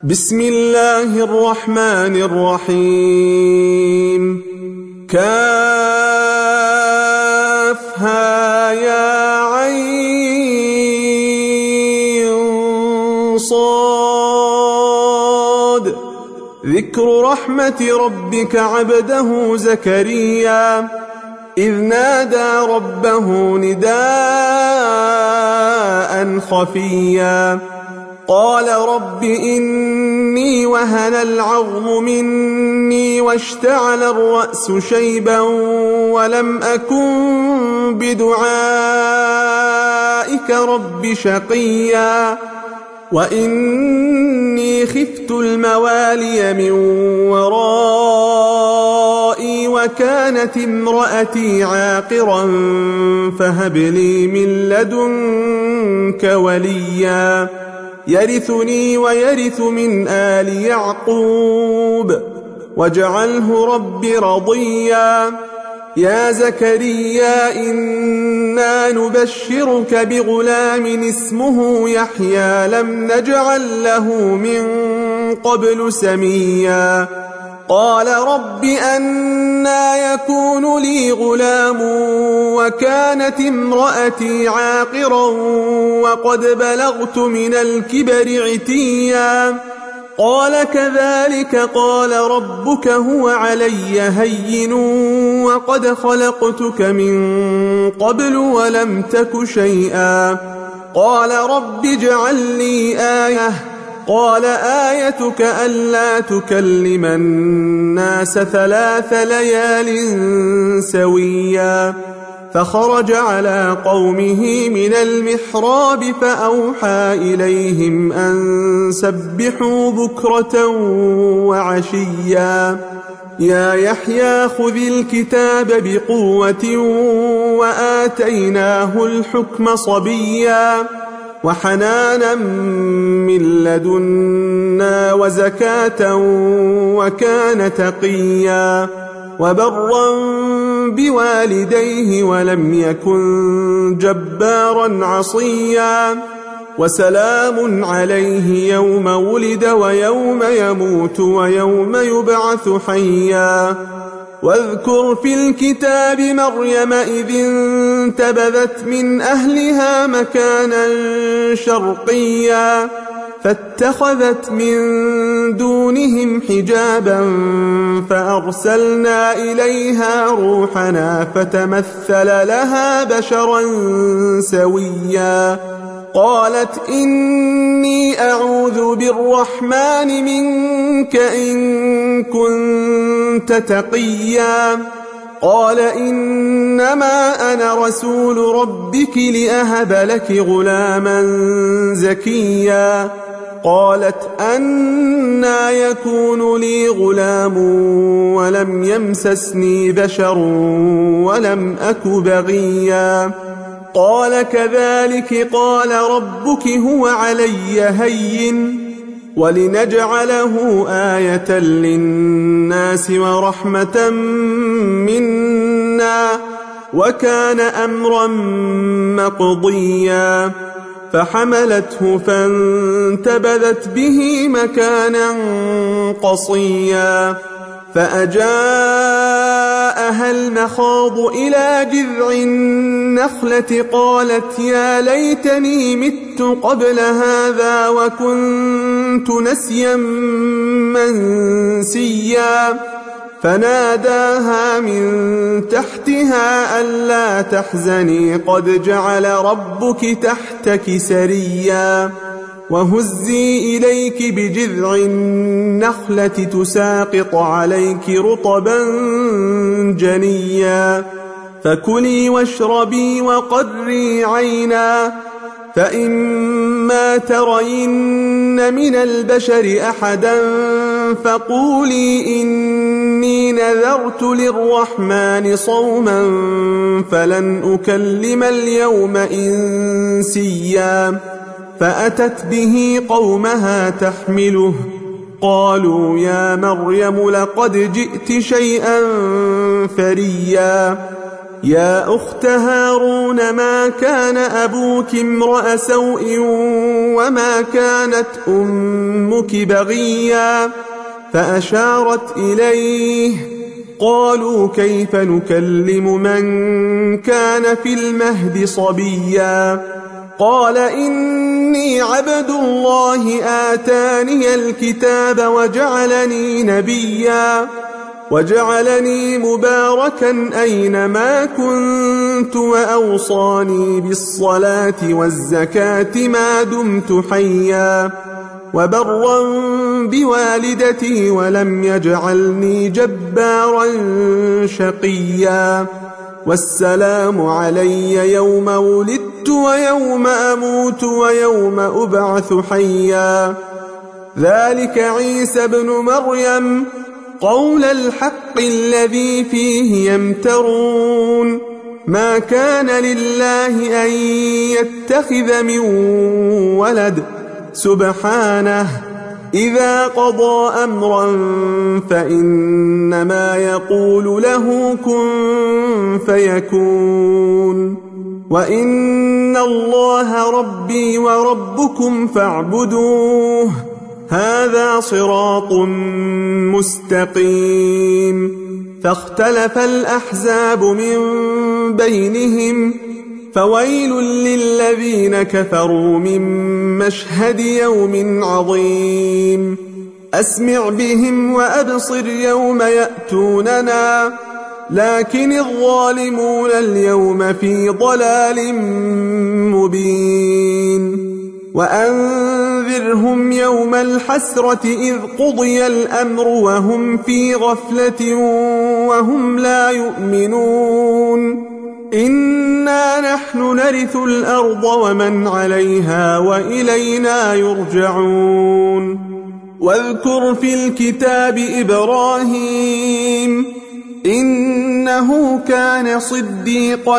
بسم الله الرحمن الرحيم. كافها يا عين صاد. ذكر رحمة ربك عبده زكريا إذ نادى ربه نداء خفيا قال رب إني وهن العظم مني واشتعل الرأس شيبا ولم أكن بدعائك رب شقيا وإني خفت الموالي من ورائي وكانت امرأتي عاقرا فهب لي من لدنك وليا يرثني ويرث من آل يعقوب واجعله رب رضيا. يا زكريا إنا نبشرك بغلام اسمه يحيى لم نجعل له من قبل سميا قال رب أنى يكون لي غلام وكانت امرأتي عاقرا وقد بلغت من الكبر عتيا قال كذلك قال ربك هو علي هين وقد خلقتك من قبل ولم تك شيئا قال رب اجعل لي آية قال آيتك ألا تكلم الناس 3 ليال سويا فخرج على قومه من المحراب فأوحى إليهم أن سبحوا بكرة وعشيا يا يحيى خذ الكتاب بقوة وآتيناه الحكم صبيا وحنانا من لدنا وزكاة وكان تقيا وبرا بوالديه ولم يكن جبارا عصيا وسلام عليه يوم ولد ويوم يموت ويوم يبعث حيا واذكر في الكتاب مريم إذ انتبذت من أهلها مكانا شرقيا فاتخذت من دونهم حجابا فأرسلنا إليها روحنا فتمثل لها بشرا سويا قالت إني أعوذ بالرحمن منك إن كنت تقيا قال إنما أنا رسول ربك لأهب لك غلاما زكيا قالت أنى يكون لي غلام ولم يمسسني بشر ولم أك بغيا قال كذلك قال ربك هو علي هين ولنجعله آية للناس ورحمة منا وكان أمرا مقضيا فحملته فانتبذت به مكانا قصيا فأجاءها المخاض إلى جذع النخلة قالت يا ليتني مت قبل هذا وكنت نسيا منسيا فناداها من تحتها ألا تحزني قد جعل ربك تحتك سريا وهزي إليك بجذع النخلة تساقط عليك رطبا جنيا فكلي واشربي وقري عينا فإما ترين من البشر أحدا فقولي إني نذرت للرحمن صوما فلن أكلم اليوم إنسيا فأتت به قومها تحمله قالوا يا مريم لقد جئت شيئا فريا يا أخت هارون ما كان أبوك امرأ سوء وما كانت أمك بغيا فأشارت إليه قالوا كيف نكلم من كان في المهد صبيا قال إني عبد الله آتاني الكتاب وجعلني نبيا وجعلني مباركا أينما كنت وأوصاني بالصلاة والزكاة ما دمت حيا وبرا بوالدتي ولم يجعلني جبارا شقيا والسلام علي يوم ولدت ويوم أموت ويوم أبعث حيا ذلك عيسى ابن مريم قول الحق الذي فيه يمترون ما كان لله أن يتخذ من ولد سبحانه إذا قضى أمرا فإنما يقول له كن فيكون وإن الله ربي وربكم فاعبدوه هذا صراط مستقيم فاختلف الأحزاب من بينهم فويل للذين كفروا من مشهد يوم عظيم أسمع بهم وأبصر يوم يأتوننا لكن الظالمون اليوم في ضلال مبين وأنذرهم يوم الحسرة إذ قضي الأمر وهم في غفلة وهم لا يؤمنون إنا نحن نرث الأرض ومن عليها وإلينا يرجعون واذكر في الكتاب إبراهيم إنه كان صديقا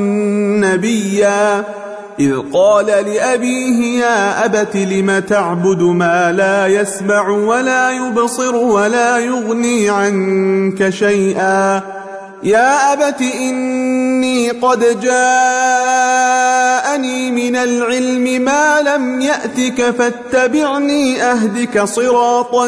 نبيا إذ قال لأبيه يا أبت لم تعبد ما لا يسمع ولا يبصر ولا يغني عنك شيئا يا أبت إني قد جاءني من العلم ما لم يأتك فاتبعني أهدك صراطا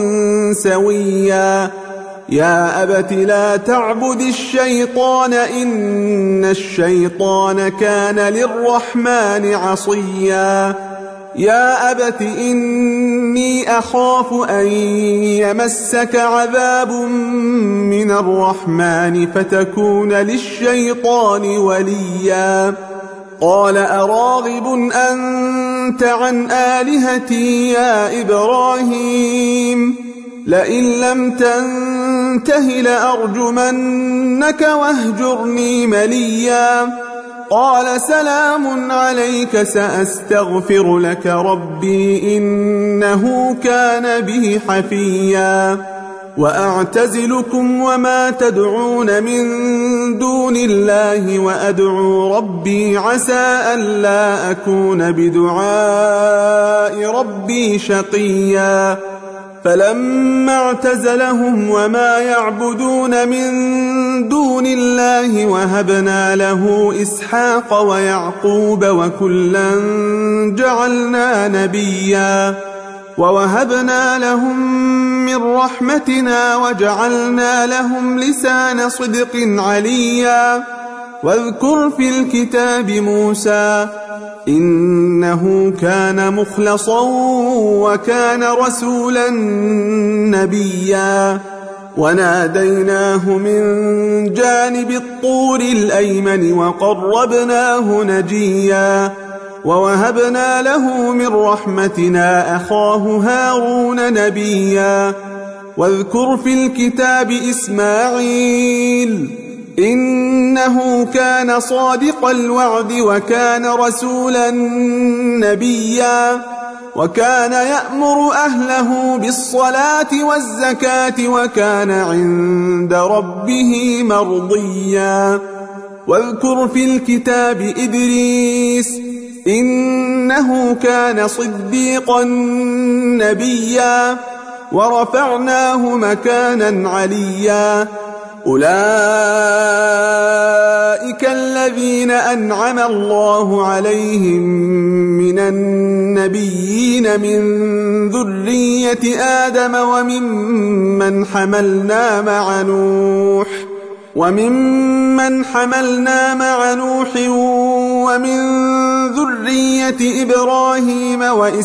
سويا يا أبت لا تعبد الشيطان إن الشيطان كان للرحمن عصيا يا أبت إني أخاف أن يمسك عذاب من الرحمن فتكون للشيطان وليا قال أراغب أنت عن آلهتي يا إبراهيم لئن لم تنته لأرجمنك واهجرني مليا قال سلام عليك سأستغفر لك ربي إنه كان بي حفيا وأعتزلكم وما تدعون من دون الله وأدعو ربي عسى ألا أكون بدعاء ربي شقيا فلما اعتزلهم وما يعبدون من دون الله وهبنا له إسحاق ويعقوب وكلا جعلنا نبيا ووهبنا لهم من رحمتنا وجعلنا لهم لسان صدق عليا واذكر في الكتاب موسى إنه كان مخلصا وكان رسولا نبيا وناديناه من جانب الطور الأيمن وقربناه نجيا ووهبنا له من رحمتنا أخاه هارون نبيا واذكر في الكتاب إسماعيل إنه كان صادق الوعد وكان رسولا نبيا وكان يأمر أهله بالصلاة والزكاة وكان عند ربه مرضيا واذكر في الكتاب إدريس إنه كان صديقا نبيا ورفعناه مكانا عليا أولئك أولئك الذين أنعم الله عليهم من النبيين من ذرية آدم وممن حملنا مع نوح ومن ذرية إبراهيم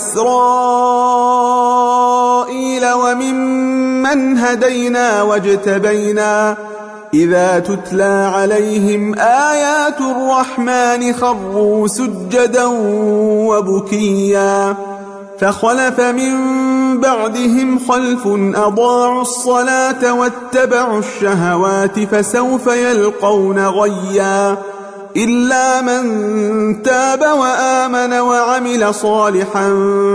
وإسرائيل وممن هدينا واجتبينا إذا تتلى عليهم آيات الرحمن خروا سجدا وبكيا فخلف من بعدهم خلف أضاعوا الصلاة واتبعوا الشهوات فسوف يلقون غيا إلا من تاب وآمن وعمل صالحا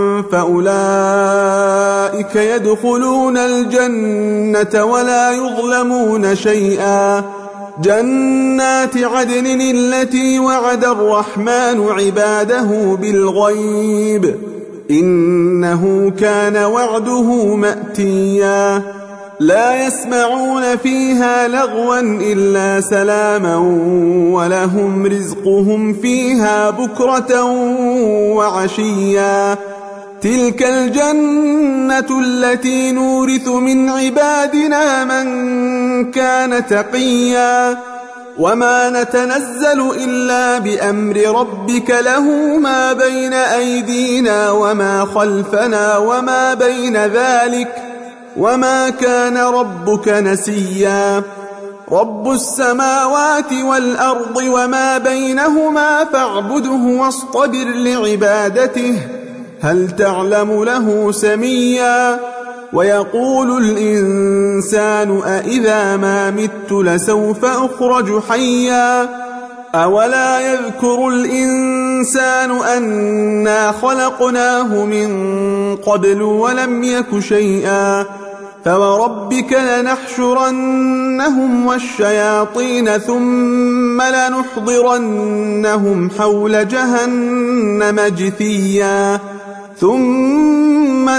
فأولئك يدخلون الجنة ولا يظلمون شيئا جنات عدن التي وعد الرحمن عباده بالغيب إنه كان وعده مأتيا لا يسمعون فيها لغوا إلا سلاما ولهم رزقهم فيها بكرة وعشيا تلك الجنة التي نورث من عبادنا من كان تقيا وما نتنزل إلا بأمر ربك له ما بين أيدينا وما خلفنا وما بين ذلك وما كان ربك نسيا رب السماوات والأرض وما بينهما فاعبده واصطبر لعبادته هل تعلم له سميا ويقول الإنسان أإذا ما مت لسوف أخرج حيا أولا يذكر الإنسان أنا خلقناه من قبل ولم يك شيئا فوربك لنحشرنهم والشياطين ثم لنحضرنهم حول جهنم جثيا ثم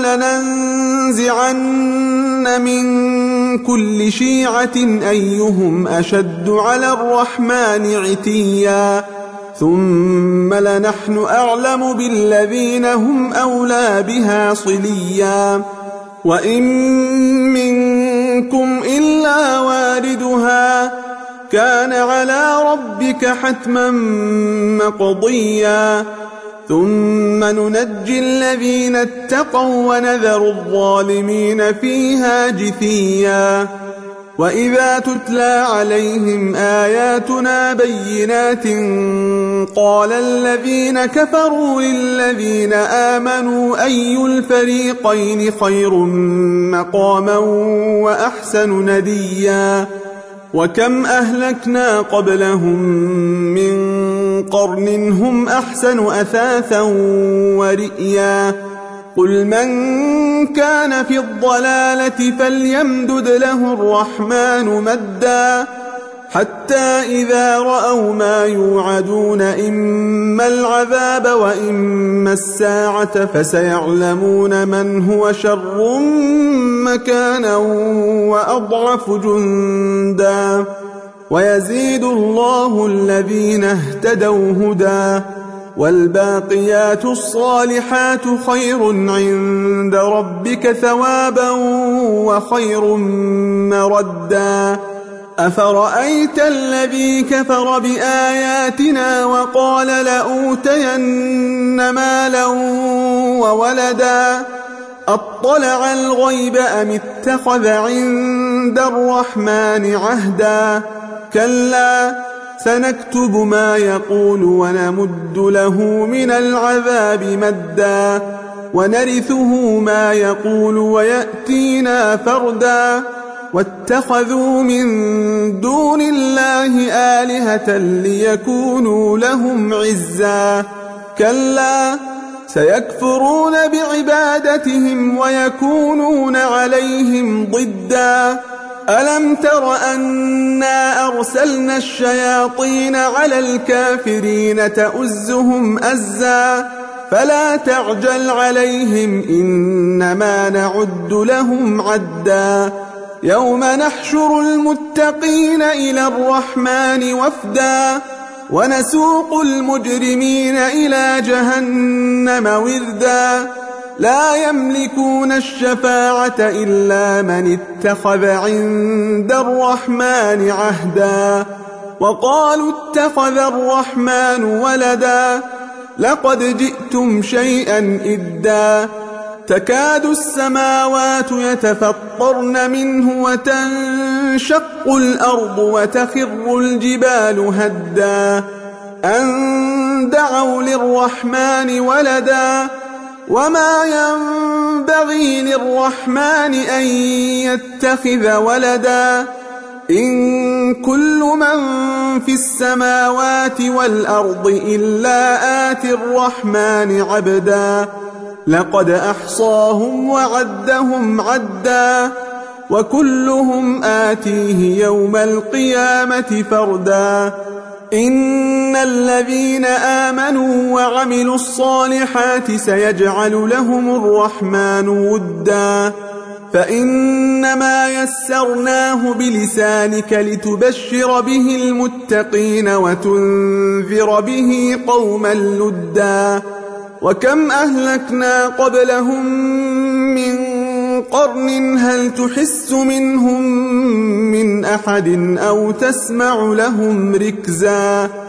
لننزعن من كل شيعة أيهم أشد على الرحمن عتيا ثم لنحن أعلم بالذين هم أولى بها صليا وإن منكم إلا واردها كان على ربك حتما مقضيا ثم ننجي الذين اتقوا ونذر الظالمين فيها جثيا وإذا تتلى عليهم آياتنا بينات قال الذين كفروا للذين آمنوا أي الفريقين خير مقاما وأحسن نديا وكم أهلكنا قبلهم من قرن هم أحسن أثاثا ورئيا قل من كان في الضلالة فليمدد له الرحمن مدا حتى إذا رأوا ما يوعدون إما العذاب وإما الساعة فسيعلمون من هو شر مكانا وأضعف جندا ويزيد الله الذين اهتدوا هدى والباقيات الصالحات خير عند ربك ثوابا وخير مردا أفرأيت الذي كفر بآياتنا وقال لأوتين مالا وولدا أطلع الغيب أم اتخذ عند الرحمن عهدا كلا سنكتب ما يقول ونمد له من العذاب مدا ونرثه ما يقول ويأتينا فردا واتخذوا من دون الله آلهة ليكونوا لهم عزا كلا سيكفرون بعبادتهم ويكونون عليهم ضدا ألم تر أنا أرسلنا الشياطين على الكافرين تؤزهم أزا فلا تعجل عليهم إنما نعد لهم عدا يوم نحشر المتقين إلى الرحمن وفدا ونسوق المجرمين إلى جهنم وردا لا يملكون الشفاعة إلا من اتخذ عند الرحمن عهدا وقالوا اتخذ الرحمن ولدا لقد جئتم شيئا إدا تكاد السماوات يتفطرن منه وتنشق الأرض وتخر الجبال هدا أن دعوا للرحمن ولدا وما ينبغي للرحمن أن يتخذ ولدا إن كل من في السماوات والأرض إلا آتي الرحمن عبدا لقد أحصاهم وعدهم عدا وكلهم آتيه يوم القيامة فردا إن الذين آمنوا وعملوا الصالحات سيجعل لهم الرحمن ودا فإنما يسرناه بلسانك لتبشر به المتقين وتنذر به قوما لدا وكم أهلكنا قبلهم من قرن هل تحس منهم من أحد أو تسمع لهم ركزا